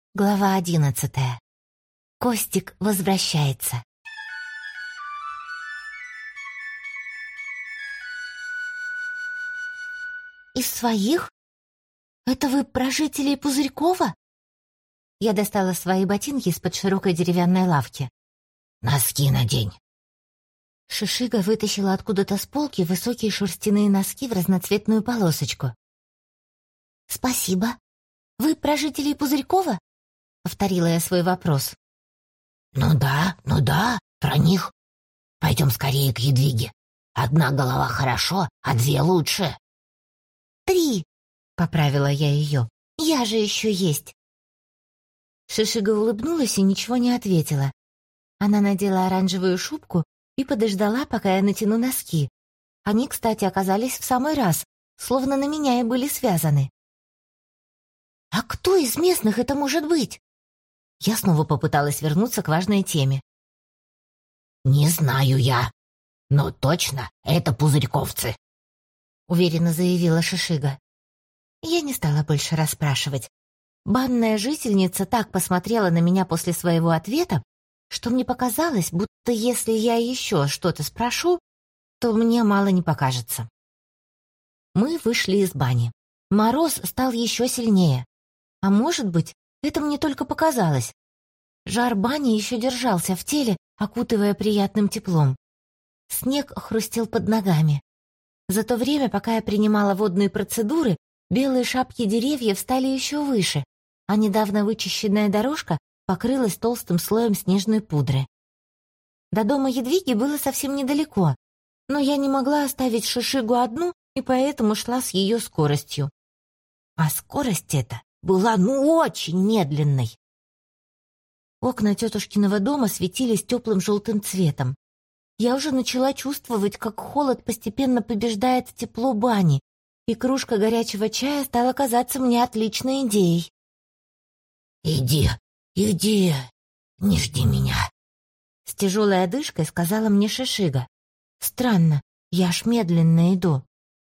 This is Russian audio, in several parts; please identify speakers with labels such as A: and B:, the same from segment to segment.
A: Глава 11. Костик возвращается. Из своих? Это вы про жителей Пузырькова? Я достала свои ботинки из-под широкой деревянной лавки.
B: Носки надень.
A: Шишига вытащила откуда-то с полки высокие шерстяные носки в разноцветную полосочку. Спасибо. Вы про жителей Пузырькова? Повторила я свой вопрос.
B: Ну да, про них. Пойдем скорее к Едвиге. Одна голова хорошо, а две лучше.
A: 3, поправила я ее. Я же еще есть. Шишига улыбнулась и ничего не ответила. Она надела оранжевую шубку и подождала, пока я натяну носки. Они, кстати, оказались в самый раз, словно на меня и были связаны. А кто из местных это может быть? Я снова попыталась вернуться к важной теме.
B: Не знаю я, но точно это пузырьковцы,
A: уверенно заявила Шишига. Я не стала больше расспрашивать. Банная жительница так посмотрела на меня после своего ответа, что мне показалось, будто если я еще что-то спрошу, то мне мало не покажется. Мы вышли из бани. Мороз стал еще сильнее. А может быть, это мне только показалось. Жар бани еще держался в теле, окутывая приятным теплом. Снег хрустел под ногами. За то время, пока я принимала водные процедуры, белые шапки деревьев стали еще выше, а недавно вычищенная дорожка покрылась толстым слоем снежной пудры. До дома Едвиги было совсем недалеко, но я не могла оставить Шишигу одну и поэтому шла с ее скоростью. А скорость эта была очень медленной. Окна тетушкиного дома светились теплым желтым цветом. Я уже начала чувствовать, как холод постепенно побеждает тепло бани, и кружка горячего чая стала казаться мне отличной идеей.
B: Иди, не жди меня.
A: С тяжелой одышкой сказала мне Шишига. Странно, я ж медленно иду.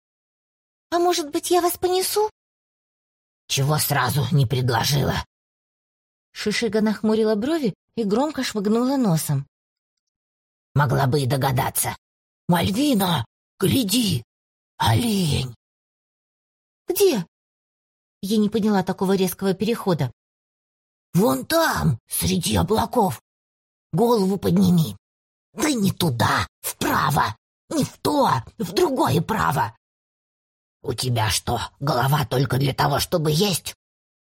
A: А может быть, я вас понесу?
B: Чего сразу не предложила?
A: Шишига нахмурила брови и громко шмыгнула носом.
B: Могла бы и догадаться. Мальвина, гляди, олень.
A: Где? Я не поняла такого резкого перехода.
B: Вон там, среди облаков. Голову подними. Да не туда, вправо. Не в то, в другое право. У тебя что, голова только для того, чтобы есть?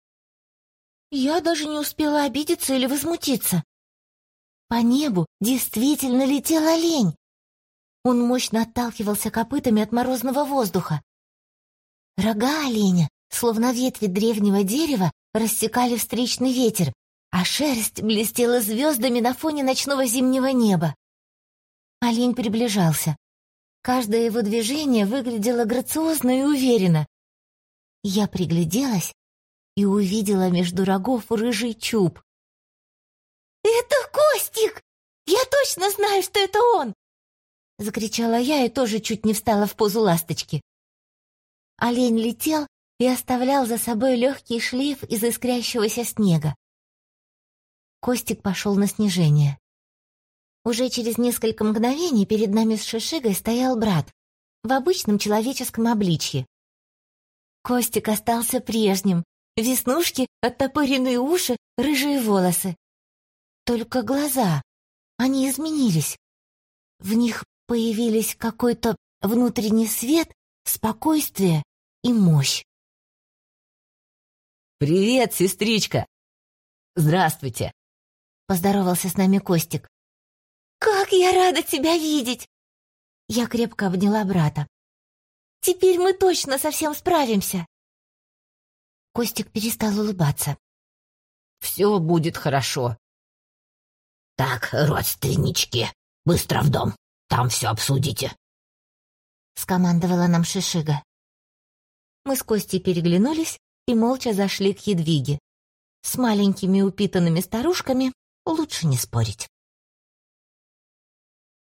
A: Я даже не успела обидеться или возмутиться. По небу действительно летел олень. Он мощно отталкивался копытами от морозного воздуха. Рога оленя, словно ветви древнего дерева, рассекали встречный ветер, а шерсть блестела звездами на фоне ночного зимнего неба. Олень приближался. Каждое его движение выглядело грациозно и уверенно. Я пригляделась и увидела между рогов рыжий чуб. «Это Костик! Я точно знаю, что это он!» Закричала я и тоже чуть не встала в позу ласточки. Олень летел и оставлял за собой легкий шлейф из искрящегося снега. Костик пошел на снижение. Уже через несколько мгновений перед нами с Шишигой стоял брат в обычном человеческом обличье. Костик остался прежним. Веснушки, оттопыренные уши, рыжие волосы. Только глаза, они изменились. В них появились какой-то внутренний свет, спокойствие и мощь.
C: «Привет, сестричка!» «Здравствуйте!»
A: — поздоровался с нами Костик. «Как я рада тебя видеть!» Я крепко обняла брата. «Теперь мы точно совсем справимся!» Костик перестал улыбаться.
C: «Все будет хорошо».
B: Так, родственнички, быстро в дом, там все обсудите.
A: Скомандовала нам Шишига. Мы с Костей переглянулись и молча зашли к Едвиге. С маленькими упитанными старушками лучше не спорить.